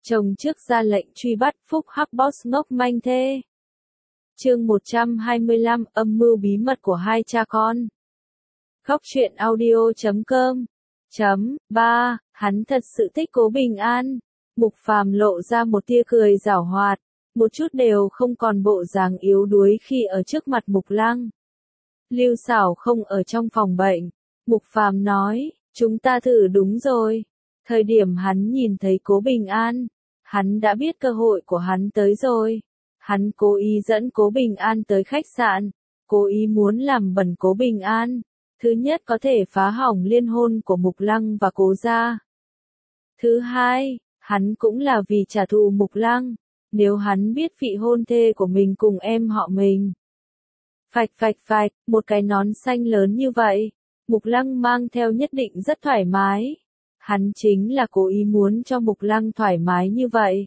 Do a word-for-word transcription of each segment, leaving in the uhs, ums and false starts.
Chồng trước ra lệnh truy bắt Phúc Hắc Boss ngốc manh thê. Chương một trăm hai mươi lăm, âm mưu bí mật của hai cha con. Góc truyện audio chấm com. Chấm, ba, hắn thật sự thích Cố Bình An. Mục Phàm lộ ra một tia cười giảo hoạt, một chút đều không còn bộ dáng yếu đuối khi ở trước mặt Mục Lăng. Lưu Sảo không ở trong phòng bệnh. Mục Phàm nói, chúng ta thử đúng rồi. Thời điểm hắn nhìn thấy Cố Bình An, hắn đã biết cơ hội của hắn tới rồi. Hắn cố ý dẫn Cố Bình An tới khách sạn, cố ý muốn làm bẩn Cố Bình An. Thứ nhất có thể phá hỏng liên hôn của Mục Lăng và Cố gia. Thứ hai, hắn cũng là vì trả thù Mục Lăng, nếu hắn biết vị hôn thê của mình cùng em họ mình. Phạch phạch phạch, một cái nón xanh lớn như vậy, Mục Lăng mang theo nhất định rất thoải mái. Hắn chính là cố ý muốn cho Mục Lăng thoải mái như vậy.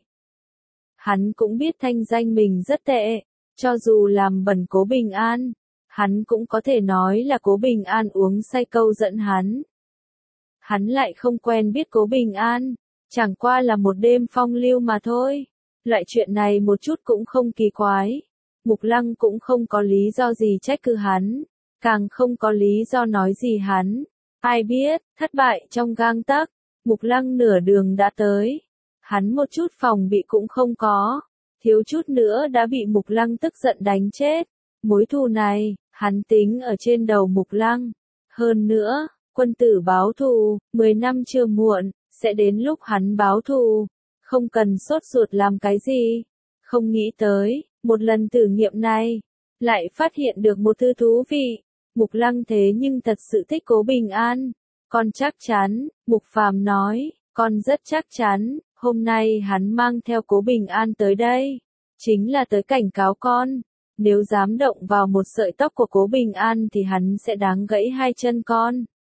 Hắn cũng biết thanh danh mình rất tệ, cho dù làm bẩn Cố Bình An, hắn cũng có thể nói là Cố Bình An uống say câu dẫn hắn. Hắn lại không quen biết Cố Bình An, chẳng qua là một đêm phong lưu mà thôi. Loại chuyện này một chút cũng không kỳ quái. Mục Lăng cũng không có lý do gì trách cứ hắn, càng không có lý do nói gì hắn. Ai biết, thất bại trong gang tấc, Mục Lăng nửa đường đã tới. Hắn một chút phòng bị cũng không có, thiếu chút nữa đã bị Mục Lăng tức giận đánh chết. Mối thù này, hắn tính ở trên đầu Mục Lăng. Hơn nữa, quân tử báo thù, mười năm chưa muộn, sẽ đến lúc hắn báo thù. Không cần sốt ruột làm cái gì. Không nghĩ tới, một lần thử nghiệm này, lại phát hiện được một thứ thú vị. Mục Lăng thế nhưng thật sự thích Cố Bình An. Con chắc chắn, Mục Phàm nói, con rất chắc chắn, hôm nay hắn mang theo Cố Bình An tới đây. Chính là tới cảnh cáo con, nếu dám động vào một sợi tóc của Cố Bình An thì hắn sẽ đáng gãy hai chân con.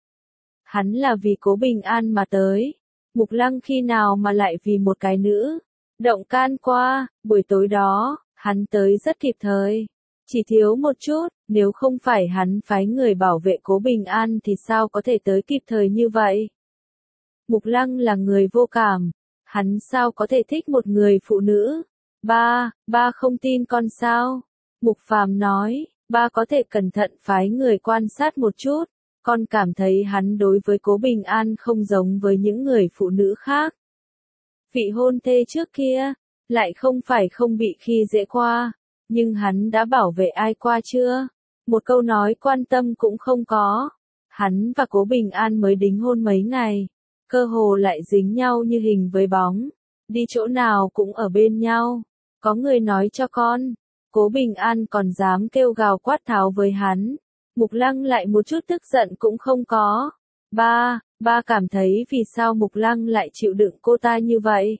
Hắn là vì Cố Bình An mà tới. Mục Lăng khi nào mà lại vì một cái nữ động can qua. Buổi tối đó, hắn tới rất kịp thời. Chỉ thiếu một chút, nếu không phải hắn phái người bảo vệ Cố Bình An thì sao có thể tới kịp thời như vậy. Mục Lăng là người vô cảm, hắn sao có thể thích một người phụ nữ. Ba, ba không tin con sao? Mục Phàm nói, ba có thể cẩn thận phái người quan sát một chút. Con cảm thấy hắn đối với Cố Bình An không giống với những người phụ nữ khác. Vị hôn thê trước kia, lại không phải không bị khi dễ qua, nhưng hắn đã bảo vệ ai qua chưa? Một câu nói quan tâm cũng không có. Hắn và Cố Bình An mới đính hôn mấy ngày, cơ hồ lại dính nhau như hình với bóng, đi chỗ nào cũng ở bên nhau. Có người nói cho con, Cố Bình An còn dám kêu gào quát tháo với hắn. Mục Lăng lại một chút tức giận cũng không có. Ba, ba cảm thấy vì sao Mục Lăng lại chịu đựng cô ta như vậy?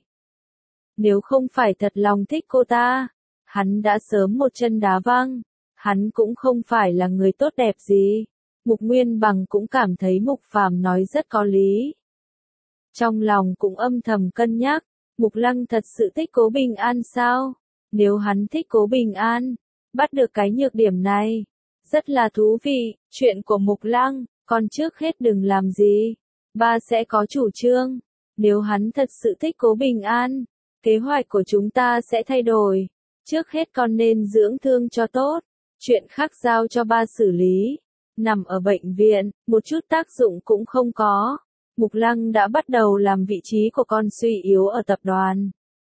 Nếu không phải thật lòng thích cô ta, hắn đã sớm một chân đá văng. Hắn cũng không phải là người tốt đẹp gì. Mục Nguyên Bằng cũng cảm thấy Mục Phàm nói rất có lý. Trong lòng cũng âm thầm cân nhắc, Mục Lăng thật sự thích Cố Bình An sao? Nếu hắn thích Cố Bình An, bắt được cái nhược điểm này, rất là thú vị. Chuyện của Mục Lăng, con trước hết đừng làm gì. Ba sẽ có chủ trương. Nếu hắn thật sự thích Cố Bình An, kế hoạch của chúng ta sẽ thay đổi. Trước hết con nên dưỡng thương cho tốt. Chuyện khác giao cho ba xử lý. Nằm ở bệnh viện, một chút tác dụng cũng không có. Mục Lăng đã bắt đầu làm vị trí của con suy yếu ở tập đoàn.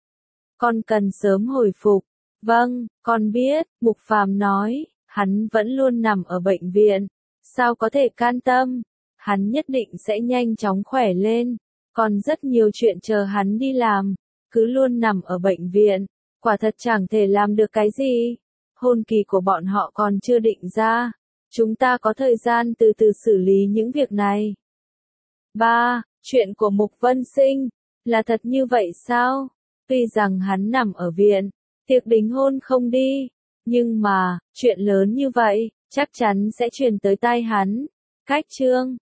Con cần sớm hồi phục. Vâng, con biết, Mục Phàm nói. Hắn vẫn luôn nằm ở bệnh viện, sao có thể can tâm, hắn nhất định sẽ nhanh chóng khỏe lên, còn rất nhiều chuyện chờ hắn đi làm, cứ luôn nằm ở bệnh viện, quả thật chẳng thể làm được cái gì. Hôn kỳ của bọn họ còn chưa định ra, chúng ta có thời gian từ từ xử lý những việc này. Ba, chuyện của Mục Vân Sinh, là thật như vậy sao? Tuy rằng hắn nằm ở viện, tiệc đính hôn không đi. Nhưng mà, chuyện lớn như vậy, chắc chắn sẽ truyền tới tai hắn. Cách chương